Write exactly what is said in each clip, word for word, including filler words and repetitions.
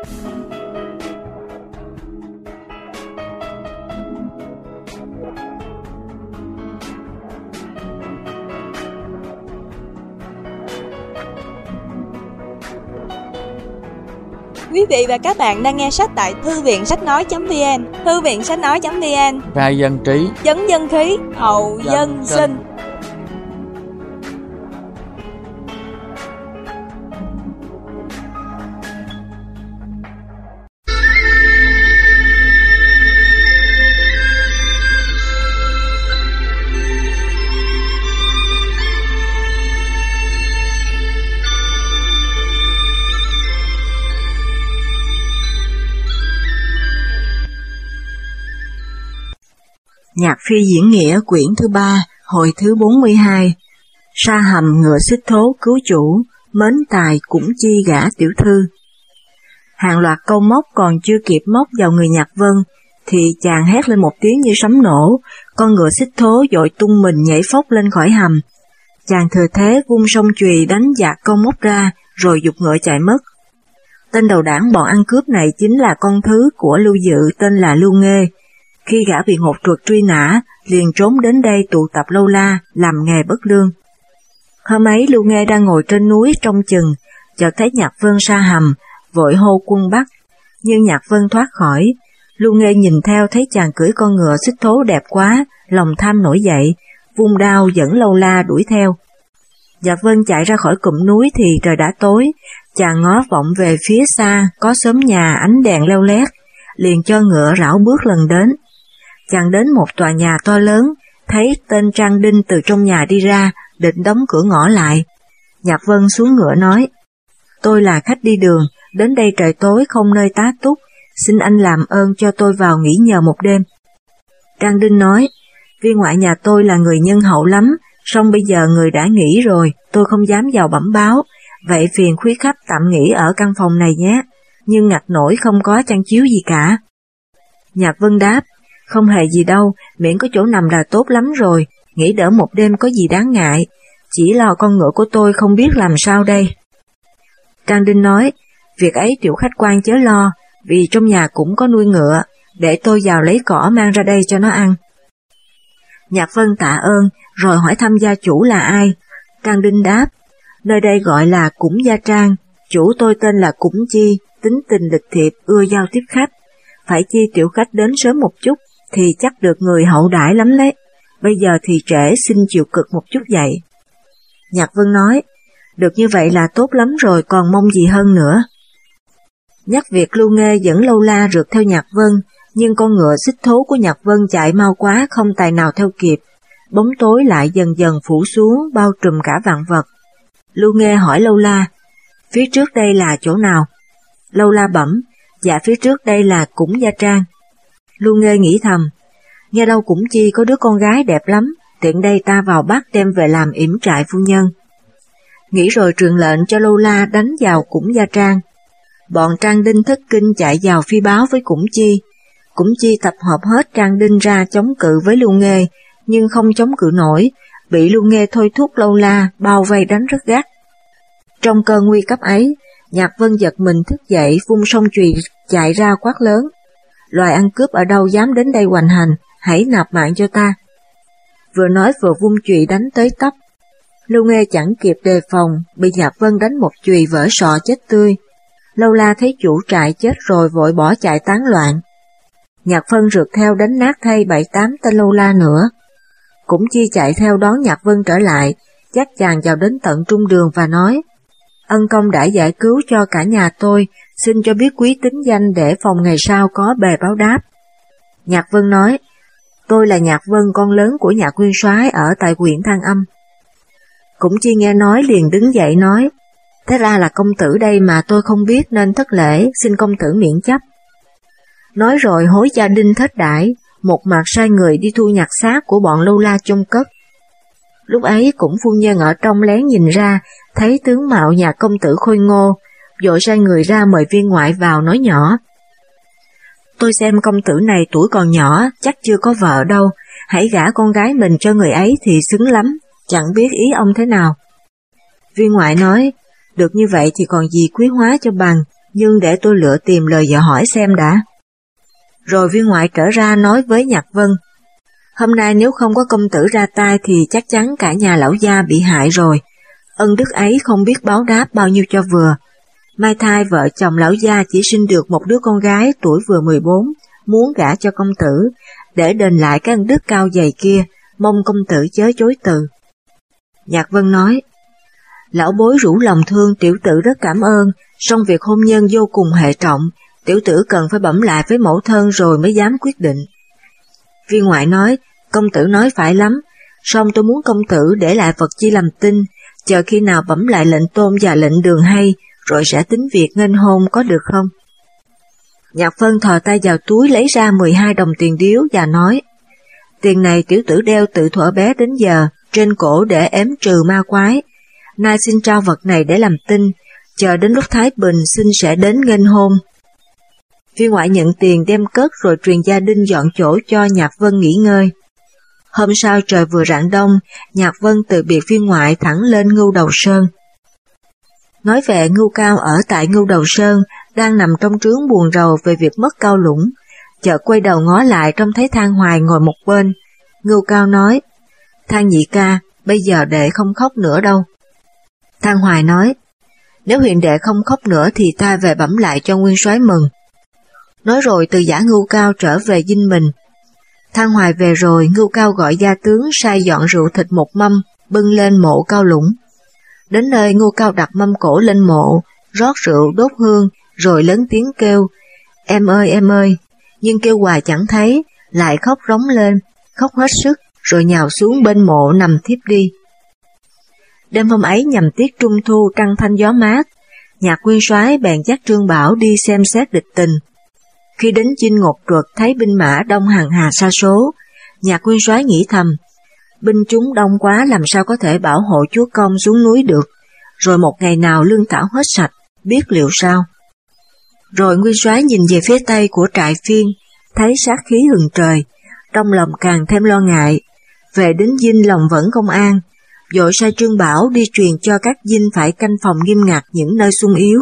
Quý vị và các bạn đang nghe sách tại thư viện sách nói chấm vn. Thư viện sách nói chấm vn. Khai dân trí, Chấn dân khí, hậu dân, dân sinh. Nhạc phi diễn nghĩa quyển thứ ba, hồi thứ bốn mươi hai. Sa hầm ngựa xích thố cứu chủ, mến tài cũng chi gả tiểu thư. Hàng loạt câu móc còn chưa kịp móc vào người Nhạc Vân, thì chàng hét lên một tiếng như sấm nổ, con ngựa xích thố vội tung mình nhảy phóc lên khỏi hầm. Chàng thừa thế vung song chùy đánh dạt câu móc ra, rồi giục ngựa chạy mất. Tên đầu đảng bọn ăn cướp này chính là con thứ của Lưu Dự tên là Lưu Nghê. Khi gã bị ngột truột truy nã, liền trốn đến đây tụ tập lâu la, làm nghề bất lương. Hôm ấy Lưu Nghê đang ngồi trên núi trong chừng, chợt thấy Nhạc Vân sa hầm, vội hô quân bắt. Nhưng Nhạc Vân thoát khỏi, Lưu Nghê nhìn theo thấy chàng cưỡi con ngựa xích thố đẹp quá, lòng tham nổi dậy, vung đao dẫn lâu la đuổi theo. Nhạc Vân chạy ra khỏi cụm núi thì trời đã tối, chàng ngó vọng về phía xa có xóm nhà ánh đèn leo lét, liền cho ngựa rảo bước lần đến. Chàng đến một tòa nhà to lớn, thấy tên Trang Đinh từ trong nhà đi ra, định đóng cửa ngõ lại. Nhạc Vân xuống ngựa nói, tôi là khách đi đường, đến đây trời tối không nơi tá túc, xin anh làm ơn cho tôi vào nghỉ nhờ một đêm. Trang Đinh nói, viên ngoại nhà tôi là người nhân hậu lắm, song bây giờ người đã nghỉ rồi, tôi không dám vào bẩm báo, vậy phiền quý khách tạm nghỉ ở căn phòng này nhé, nhưng ngặt nổi không có chăn chiếu gì cả. Nhạc Vân đáp, không hề gì đâu, miễn có chỗ nằm là tốt lắm rồi, nghỉ đỡ một đêm có gì đáng ngại, chỉ lo con ngựa của tôi không biết làm sao đây. Trang Đinh nói, việc ấy tiểu khách quan chớ lo, vì trong nhà cũng có nuôi ngựa, để tôi vào lấy cỏ mang ra đây cho nó ăn. Nhạc Vân tạ ơn, rồi hỏi thăm gia chủ là ai. Trang Đinh đáp, nơi đây gọi là Cũng Gia Trang, chủ tôi tên là Cũng Chi, tính tình lịch thiệp, ưa giao tiếp khách. Phải chi tiểu khách đến sớm một chút, thì chắc được người hậu đãi lắm đấy. Bây giờ thì trễ, xin chịu cực một chút vậy. Nhạc Vân nói, được như vậy là tốt lắm rồi, còn mong gì hơn nữa. Nhắc việc Lưu Nghê dẫn lâu la rượt theo Nhạc Vân, nhưng con ngựa xích thố của Nhạc Vân chạy mau quá không tài nào theo kịp. Bóng tối lại dần dần phủ xuống, bao trùm cả vạn vật. Lưu Nghê hỏi lâu la, phía trước đây là chỗ nào? Lâu la bẩm, dạ phía trước đây là Cũng Gia Trang. Lưu Nghê nghĩ thầm, nghe đâu Cũng Chi có đứa con gái đẹp lắm, tiện đây ta vào bắt đem về làm yểm trại phu nhân. Nghĩ rồi truyền lệnh cho lâu la đánh vào Cũng Gia Trang. Bọn Trang Đinh thất kinh chạy vào phi báo với Cũng Chi. Cũng Chi tập hợp hết Trang Đinh ra chống cự với Lưu Nghê, nhưng không chống cự nổi, bị Lưu Nghê thôi thúc lâu la bao vây đánh rất gắt. Trong cơn nguy cấp ấy, Nhạc Vân giật mình thức dậy, vung song chùy chạy ra quát lớn, loài ăn cướp ở đâu dám đến đây hoành hành, hãy nạp mạng cho ta. Vừa nói vừa vung chùy đánh tới tấp. Lưu Nghê chẳng kịp đề phòng, bị Nhạc Vân đánh một chùy vỡ sọ chết tươi. Lâu la thấy chủ trại chết rồi vội bỏ chạy tán loạn. Nhạc Vân rượt theo đánh nát thay bảy tám tên lâu la nữa. Cũng Chi chạy theo đón Nhạc Vân trở lại, dắt chàng vào đến tận trung đường và nói, ân công đã giải cứu cho cả nhà tôi, xin cho biết quý tính danh để phòng ngày sau có bề báo đáp. Nhạc Vân nói, tôi là Nhạc Vân, con lớn của Nhạc Nguyên Soái ở tại huyện Thăng Âm. Cũng Chi nghe nói liền đứng dậy nói, thế ra là công tử đây mà tôi không biết nên thất lễ, xin công tử miễn chấp. Nói rồi hối gia đình thết đãi, một mặt sai người đi thu nhặt xác của bọn lâu la chôn cất. Lúc ấy Cũng phu nhân ở trong lén nhìn ra, thấy tướng mạo nhà công tử khôi ngô, vội sai người ra mời viên ngoại vào nói nhỏ. Tôi xem công tử này tuổi còn nhỏ, chắc chưa có vợ đâu, hãy gả con gái mình cho người ấy thì xứng lắm, chẳng biết ý ông thế nào. Viên ngoại nói, được như vậy thì còn gì quý hóa cho bằng, nhưng để tôi lựa tìm lời dò hỏi xem đã. Rồi viên ngoại trở ra nói với Nhạc Vân, hôm nay nếu không có công tử ra tay thì chắc chắn cả nhà lão gia bị hại rồi, ân đức ấy không biết báo đáp bao nhiêu cho vừa. Mai thai vợ chồng lão gia chỉ sinh được một đứa con gái tuổi vừa mười bốn, muốn gả cho công tử, để đền lại cái ân đức cao dày kia, mong công tử chớ chối từ. Nhạc Vân nói, lão bối rủ lòng thương, tiểu tử rất cảm ơn, song việc hôn nhân vô cùng hệ trọng, tiểu tử cần phải bẩm lại với mẫu thân rồi mới dám quyết định. Viên ngoại nói, công tử nói phải lắm, song tôi muốn công tử để lại vật chi làm tin, chờ khi nào bẩm lại lệnh tôn và lệnh đường hay, rồi sẽ tính việc nghênh hôn có được không? Nhạc Vân thò tay vào túi lấy ra mười hai đồng tiền điếu và nói, tiền này tiểu tử đeo từ thuở bé đến giờ, trên cổ để ém trừ ma quái, nay xin trao vật này để làm tin, chờ đến lúc Thái Bình xin sẽ đến nghênh hôn. Viên ngoại nhận tiền đem cất rồi truyền gia đình dọn chỗ cho Nhạc Vân nghỉ ngơi. Hôm sau trời vừa rạng đông, Nhạc Vân từ biệt viên ngoại thẳng lên Ngưu Đầu Sơn. Nói về Ngưu Cao ở tại Ngưu Đầu Sơn, đang nằm trong trướng buồn rầu về việc mất Cao Lũng, chợt quay đầu ngó lại trông thấy Thang Hoài ngồi một bên. Ngưu Cao nói, Thang nhị ca, bây giờ đệ không khóc nữa đâu. Thang Hoài nói, nếu huyền đệ không khóc nữa thì ta về bẩm lại cho nguyên soái mừng. Nói rồi từ giả Ngưu Cao trở về dinh mình. Thang Hoài về rồi, Ngưu Cao gọi gia tướng sai dọn rượu thịt một mâm, bưng lên mộ Cao Lũng. Đến nơi Ngưu Cao đặt mâm cổ lên mộ, rót rượu đốt hương, rồi lớn tiếng kêu, em ơi em ơi, nhưng kêu hoài chẳng thấy, lại khóc rống lên, khóc hết sức, rồi nhào xuống bên mộ nằm thiếp đi. Đêm hôm ấy nhằm tiết trung thu trăng thanh gió mát, Nhạc nguyên soái bèn dắt Trương Bảo đi xem xét địch tình. Khi đến dinh Ngột Truật thấy binh mã đông hàng hà sa số, Nhạc nguyên soái nghĩ thầm, binh chúng đông quá làm sao có thể bảo hộ chúa công xuống núi được, rồi một ngày nào lương thảo hết sạch, biết liệu sao. Rồi nguyên soái nhìn về phía tây của trại Phiên, thấy sát khí hừng trời, trong lòng càng thêm lo ngại, về đến dinh lòng vẫn không an, vội sai Trương Bảo đi truyền cho các dinh phải canh phòng nghiêm ngặt những nơi xung yếu.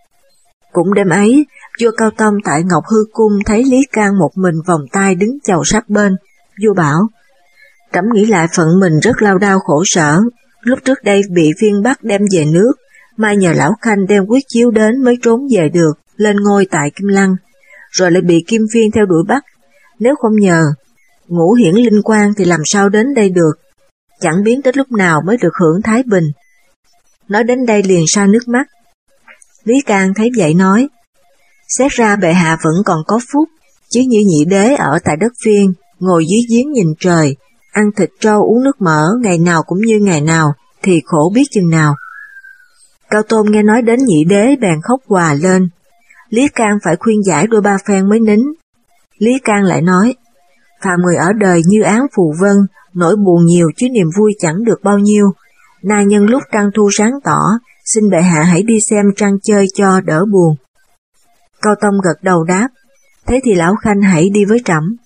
Cũng đêm ấy, vua Cao Tông tại Ngọc Hư Cung thấy Lý Can một mình vòng tay đứng chầu sát bên, vua bảo, trẫm nghĩ lại phận mình rất lao đao khổ sở, lúc trước đây bị Viên Bắc đem về nước, mai nhờ Lão Khanh đem quyết chiếu đến mới trốn về được, lên ngôi tại Kim Lăng, rồi lại bị Kim Phiên theo đuổi bắt, nếu không nhờ Ngũ Hiển Linh Quang thì làm sao đến đây được, chẳng biết đến lúc nào mới được hưởng thái bình. Nói đến đây liền sa nước mắt. Lý Can thấy vậy nói, xét ra bệ hạ vẫn còn có phúc, chứ như nhị đế ở tại đất Phiên, ngồi dưới giếng nhìn trời, ăn thịt trâu uống nước mỡ ngày nào cũng như ngày nào, thì khổ biết chừng nào. Cao Tôn nghe nói đến nhị đế bèn khóc òa lên. Lý Can phải khuyên giải đôi ba phen mới nín. Lý Can lại nói, phàm người ở đời như án phù vân, nỗi buồn nhiều chứ niềm vui chẳng được bao nhiêu. Nay nhân lúc trăng thu sáng tỏ, xin bệ hạ hãy đi xem trăng chơi cho đỡ buồn. Cao Tông gật đầu đáp, thế thì Lão Khanh hãy đi với trẫm.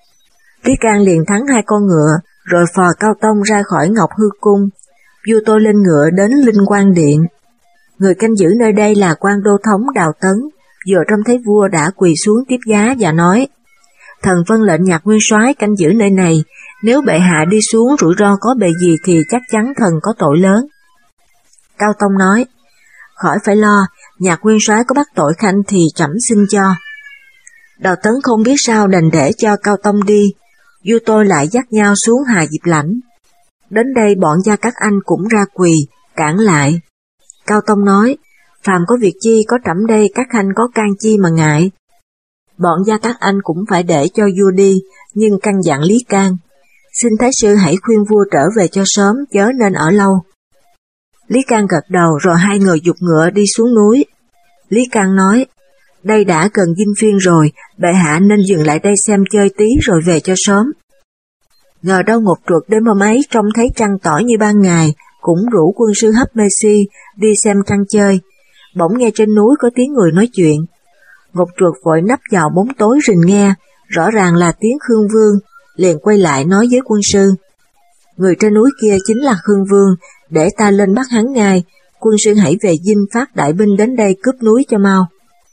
Lý Can liền thắng hai con ngựa, rồi phò Cao Tông ra khỏi Ngọc Hư Cung. Vua tôi lên ngựa đến Linh Quang Điện. Người canh giữ nơi đây là quan đô thống Đào Tấn, vừa trông thấy vua đã quỳ xuống tiếp giá và nói, thần vâng lệnh Nhạc nguyên soái canh giữ nơi này, nếu bệ hạ đi xuống rủi ro có bề gì thì chắc chắn thần có tội lớn. Cao Tông nói, khỏi phải lo, Nhạc nguyên soái có bắt tội khanh thì trẫm xin cho. Đào Tấn không biết sao đành để cho Cao Tông đi, vua tôi lại dắt nhau xuống Hà Diệp Lãnh. Đến đây bọn Gia Cát Anh cũng ra quỳ, cản lại. Cao Tông nói, phàm có việc chi có trẫm đây các khanh có can chi mà ngại. Bọn Gia Cát Anh cũng phải để cho vua đi, nhưng căn dặn Lý Can, xin Thái sư hãy khuyên vua trở về cho sớm, chớ nên ở lâu. Lý Can gật đầu rồi hai người giục ngựa đi xuống núi. Lý Can nói, đây đã gần dinh Phiên rồi, bệ hạ nên dừng lại đây xem chơi tí rồi về cho sớm. Ngờ đâu Ngột Truật đêm hôm ấy trông thấy trăng tỏ như ban ngày, cũng rủ quân sư Hấp Mê Si đi xem trăng chơi. Bỗng nghe trên núi có tiếng người nói chuyện. Ngột Truật vội nấp vào bóng tối rình nghe, rõ ràng là tiếng Khương Vương, liền quay lại nói với quân sư. Người trên núi kia chính là Khương Vương, để ta lên bắt hắn ngay, quân sư hãy về dinh phát đại binh đến đây cướp núi cho mau.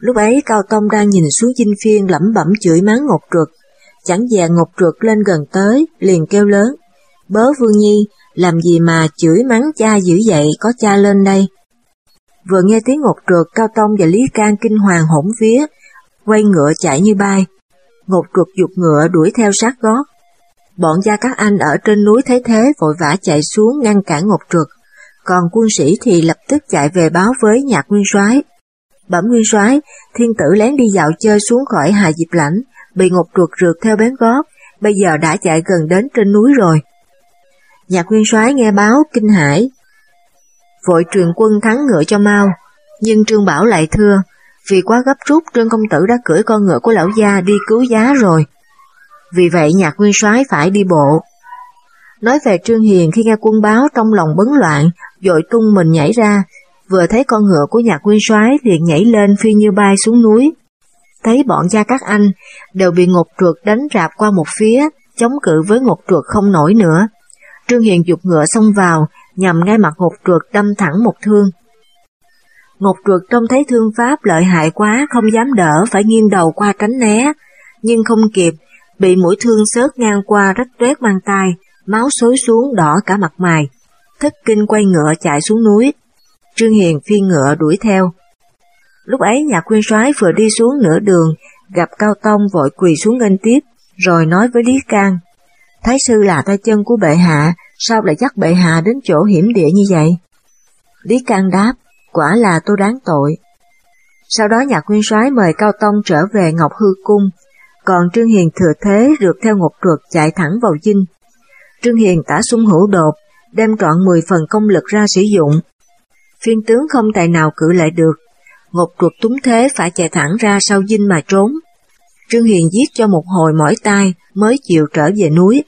Lúc ấy Cao Tông đang nhìn xuống Dinh Phiên lẩm bẩm chửi mắng Ngọc Truật. Chẳng dè Ngọc Truật lên gần tới, liền kêu lớn: "Bớ Vương Nhi, làm gì mà chửi mắng cha dữ vậy, có cha lên đây." Vừa nghe tiếng Ngọc Truật, Cao Tông và Lý Can kinh hoàng hỗn vía, quay ngựa chạy như bay. Ngọc Truật giục ngựa đuổi theo sát gót. Bọn Gia Cát Anh ở trên núi thấy thế vội vã chạy xuống ngăn cản Ngọc Truật, còn quân sĩ thì lập tức chạy về báo với Nhạc Nguyên Soái. Bẩm Nguyên Soái, Thiên Tử lén đi dạo chơi xuống khỏi Hà Diệp Lãnh, bị Ngọc Truật rượt theo bén gót, bây giờ đã chạy gần đến trên núi rồi. Nhạc Nguyên Soái nghe báo kinh hãi, vội truyền quân thắng ngựa cho mau, nhưng Trương Bảo lại thưa: "Vì quá gấp rút, Trương công tử đã cưỡi con ngựa của lão gia đi cứu giá rồi." Vì vậy Nhạc Nguyên Soái phải đi bộ. Nói về Trương Hiền, khi nghe quân báo trong lòng bấn loạn, vội tung mình nhảy ra, vừa thấy con ngựa của Nhạc Nguyên Soái liền nhảy lên phi như bay xuống núi. Thấy bọn Gia Cát Anh đều bị Ngọc Truật đánh rạp qua một phía, chống cự với Ngọc Truật không nổi nữa. Trương Hiền giục ngựa xông vào, nhằm ngay mặt Ngọc Truật đâm thẳng một thương. Ngọc Truật trông thấy thương pháp lợi hại quá, không dám đỡ, phải nghiêng đầu qua tránh né, nhưng không kịp, bị mũi thương xớt ngang qua rách toét mang tai, máu xối xuống đỏ cả mặt mày. Thất kinh quay ngựa chạy xuống núi. Trương Hiền phi ngựa đuổi theo. Lúc ấy Nhạc Nguyên Soái vừa đi xuống nửa đường, gặp Cao Tông vội quỳ xuống nghênh tiếp, rồi nói với Lý Can: "Thái sư là tay chân của bệ hạ, sao lại dắt bệ hạ đến chỗ hiểm địa như vậy?" Lý Can đáp: "Quả là tôi đáng tội." Sau đó Nhạc Nguyên Soái mời Cao Tông trở về Ngọc Hư Cung, còn Trương Hiền thừa thế rượt theo Ngọc Truật chạy thẳng vào dinh. Trương Hiền tả xung hữu đột, đem trọn mười phần công lực ra sử dụng. Phiên tướng không tài nào cự lại được, Ngọc Truật túng thế phải chạy thẳng ra sau dinh mà trốn. Trương Hiền giết cho một hồi mỏi tai mới chịu trở về núi.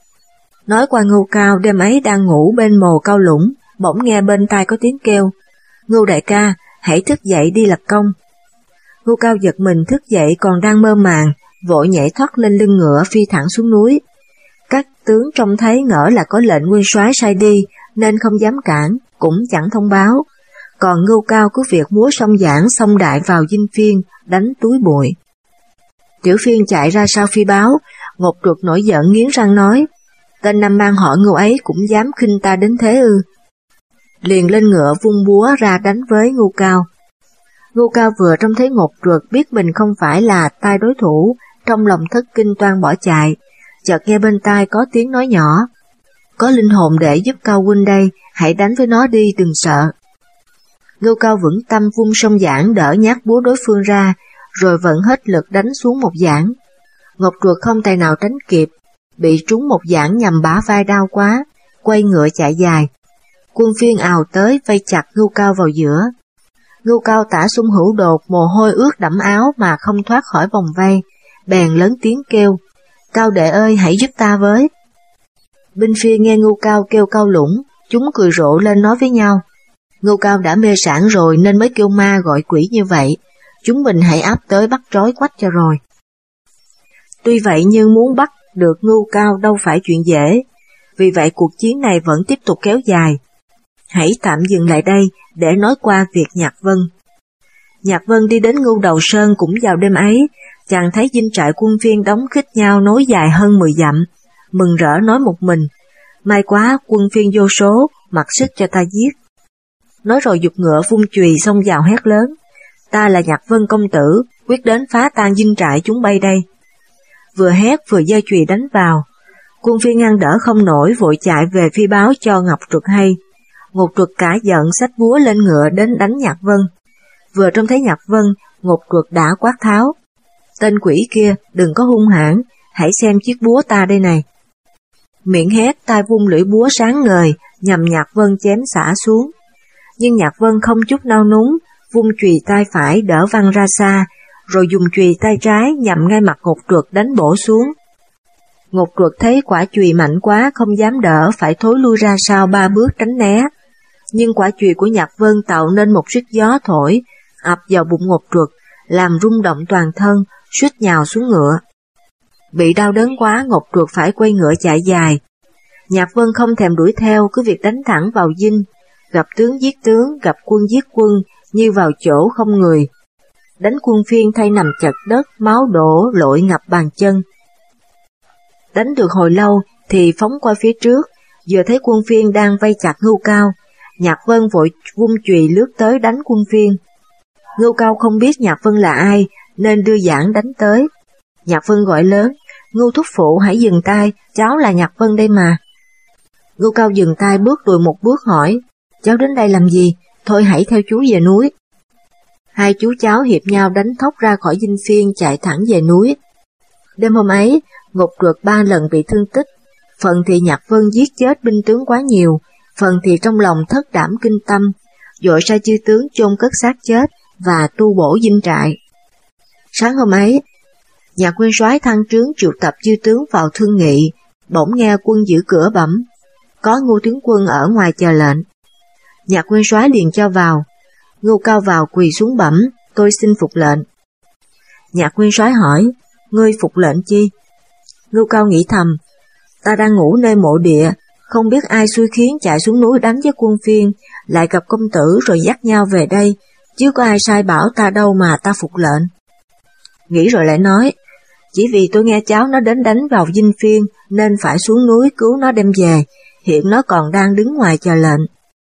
Nói qua Ngưu Cao, đêm ấy đang ngủ bên mồ Cao Lũng, bỗng nghe bên tai có tiếng kêu: "Ngưu đại ca, hãy thức dậy đi lập công." Ngưu Cao giật mình thức dậy còn đang mơ màng, vội nhảy thoát lên lưng ngựa phi thẳng xuống núi. Các tướng trông thấy ngỡ là có lệnh Nguyên Soái sai đi, nên không dám cản, cũng chẳng thông báo. Còn Ngưu Cao cứ việc múa song giảng song đại vào dinh Phiên, đánh túi bụi. Tiểu Phiên chạy ra sau phi báo, Ngọc Truật nổi giận nghiến răng nói: "Tên nam mang họ Ngưu ấy cũng dám khinh ta đến thế ư?" Liền lên ngựa vung búa ra đánh với Ngưu Cao. Ngưu Cao vừa trông thấy Ngọc Truật biết mình không phải là tay đối thủ, trong lòng thất kinh toan bỏ chạy, chợt nghe bên tai có tiếng nói nhỏ: "Có linh hồn để giúp Cao huynh đây, hãy đánh với nó đi, đừng sợ." Ngưu Cao vững tâm vung song giảng đỡ nhát búa đối phương ra, rồi vận hết lực đánh xuống một giảng. Ngọc Truật không tài nào tránh kịp, bị trúng một giảng nhằm bả vai đau quá, quay ngựa chạy dài. Quân Phiên ào tới vây chặt Ngưu Cao vào giữa. Ngưu Cao tả xung hữu đột, mồ hôi ướt đẫm áo mà không thoát khỏi vòng vây, bèn lớn tiếng kêu: "Cao đệ ơi, hãy giúp ta với." Binh Phiên nghe Ngưu Cao kêu Cao Lũng, chúng cười rộ lên nói với nhau: "Ngưu Cao đã mê sản rồi nên mới kêu ma gọi quỷ như vậy, chúng mình hãy áp tới bắt trói quách cho rồi." Tuy vậy nhưng muốn bắt được Ngưu Cao đâu phải chuyện dễ, vì vậy cuộc chiến này vẫn tiếp tục kéo dài. Hãy tạm dừng lại đây để nói qua việc Nhạc Vân. Nhạc Vân đi đến Ngưu Đầu Sơn cũng vào đêm ấy, chàng thấy dinh trại quân Phiên đóng khít nhau nối dài hơn mười dặm, mừng rỡ nói một mình: "May quá, quân Phiên vô số, mặc sức cho ta giết." Nói rồi giục ngựa vung chùy xông vào hét lớn: "Ta là Nhạc Vân công tử, quyết đến phá tan dinh trại chúng bay đây." Vừa hét vừa giơ chùy đánh vào. Quân Phiên ngăn đỡ không nổi, vội chạy về phi báo cho Ngọc Truật hay. Ngọc Truật cả giận xách búa lên ngựa đến đánh Nhạc Vân. Vừa trông thấy Nhạc Vân, Ngọc Truật đã quát tháo: "Tên quỷ kia, đừng có hung hãn, hãy xem chiếc búa ta đây này." Miệng hét, tay vung lưỡi búa sáng ngời, nhằm Nhạc Vân chém xả xuống. Nhưng Nhạc Vân không chút nao núng, vung chùy tay phải đỡ văng ra xa, rồi dùng chùy tay trái nhằm ngay mặt Ngọc Truật đánh bổ xuống. Ngọc Truật thấy quả chùy mạnh quá không dám đỡ, phải thối lui ra sau ba bước tránh né. Nhưng quả chùy của Nhạc Vân tạo nên một sức gió thổi, ập vào bụng Ngọc Truật, làm rung động toàn thân, suýt nhào xuống ngựa. Bị đau đớn quá, Ngọc Truật phải quay ngựa chạy dài. Nhạc Vân không thèm đuổi theo, cứ việc đánh thẳng vào dinh, gặp tướng giết tướng, gặp quân giết quân, như vào chỗ không người. đánh quân Phiên thay nằm chật đất, máu đổ lội ngập bàn chân. Đánh được hồi lâu thì phóng qua phía trước, vừa thấy quân Phiên đang vây chặt Ngưu Cao, Nhạc Vân vội vung chùy lướt tới đánh quân Phiên. Ngưu Cao không biết Nhạc Vân là ai nên đưa giảng đánh tới. Nhạc Vân gọi lớn, Ngưu thúc phụ hãy dừng tay, cháu là Nhạc Vân đây mà. Ngưu Cao dừng tay bước lùi một bước hỏi, cháu đến đây làm gì, thôi hãy theo chú về núi. Hai chú cháu hiệp nhau đánh thóc ra khỏi dinh Phiên chạy thẳng về núi. Đêm hôm ấy, Ngục Ruột ba lần bị thương tích, phần thì Nhạc Vân giết chết binh tướng quá nhiều, phần thì trong lòng thất đảm kinh tâm, dội sai chư tướng chôn cất xác chết và tu bổ dinh trại. Sáng hôm ấy, Nhạc Nguyên Soái Thăng Trướng triệu tập chư tướng vào thương nghị, bỗng nghe quân giữ cửa bẩm, có Ngưu tướng quân ở ngoài chờ lệnh. Nhạc Nguyên Soái liền cho vào. Ngưu Cao vào quỳ xuống bẩm, tôi xin phục lệnh. Nhạc Nguyên Soái hỏi, ngươi phục lệnh chi? Ngưu Cao nghĩ thầm, ta đang ngủ nơi mộ địa, không biết ai xui khiến chạy xuống núi đánh với quân Phiên, lại gặp công tử rồi dắt nhau về đây, chứ có ai sai bảo ta đâu mà ta phục lệnh. Nghĩ rồi lại nói, chỉ vì tôi nghe cháu nó đến đánh vào dinh Phiên nên phải xuống núi cứu nó đem về, hiện nó còn đang đứng ngoài chờ lệnh.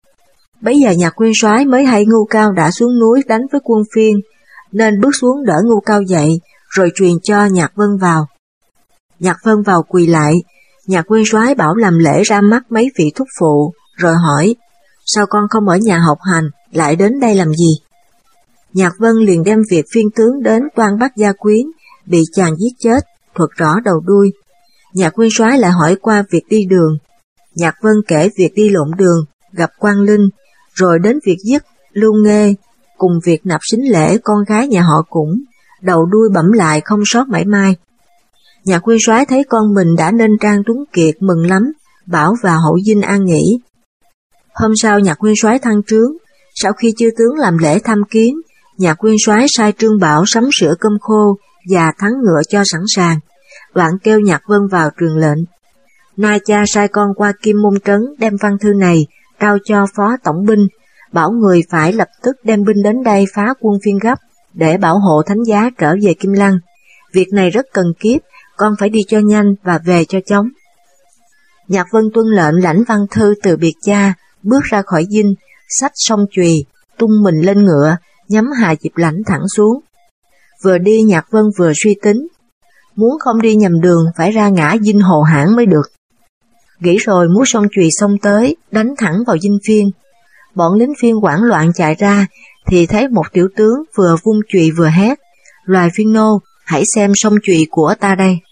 Bấy giờ Nhạc Nguyên Soái mới hay Ngưu Cao đã xuống núi đánh với quân Phiên, nên bước xuống đỡ Ngưu Cao dậy, rồi truyền cho Nhạc Vân vào. Nhạc Vân vào quỳ lại, Nhạc Nguyên Soái bảo làm lễ ra mắt mấy vị thúc phụ, rồi hỏi, sao con không ở nhà học hành, lại đến đây làm gì? Nhạc Vân liền đem việc Phiên tướng đến toan bắt gia quyến, bị chàng giết chết, thuật rõ đầu đuôi. Nhạc Nguyên Soái lại hỏi qua việc đi đường. Nhạc Vân kể việc đi lộn đường, gặp Quang Linh, rồi đến việc giết Lưu Nghê, cùng việc nạp sính lễ con gái nhà họ Cũng, đầu đuôi bẩm lại không sót mảy may. Nhạc Nguyên Soái thấy con mình đã nên trang tuấn kiệt mừng lắm, bảo vào hậu dinh an nghỉ. Hôm sau Nhạc Nguyên Soái thăng trướng, sau khi chư tướng làm lễ thăm kiến, Nhạc Nguyên Soái sai Trương Bảo sắm sửa cơm khô và thắng ngựa cho sẵn sàng, đoạn kêu Nhạc Vân vào truyền lệnh. Nay cha sai con qua Kim Môn Trấn đem văn thư này trao cho phó tổng binh, bảo người phải lập tức đem binh đến đây phá quân Phiên gấp, để bảo hộ thánh giá trở về Kim Lăng. Việc này rất cần kiếp, con phải đi cho nhanh và về cho chóng. Nhạc Vân tuân lệnh lãnh văn thư từ biệt cha, bước ra khỏi dinh, xách song chùy, tung mình lên ngựa, nhắm Hà Diệp Lãnh thẳng xuống. Vừa đi Nhạc Vân vừa suy tính, muốn không đi nhầm đường phải ra ngã dinh Hồ Hãn mới được. Nghĩ rồi múa song chùy xông tới, đánh thẳng vào dinh Phiên. Bọn lính Phiên hoảng loạn chạy ra, thì thấy một tiểu tướng vừa vung chùy vừa hét, loài Phiên nô, hãy xem song chùy của ta đây.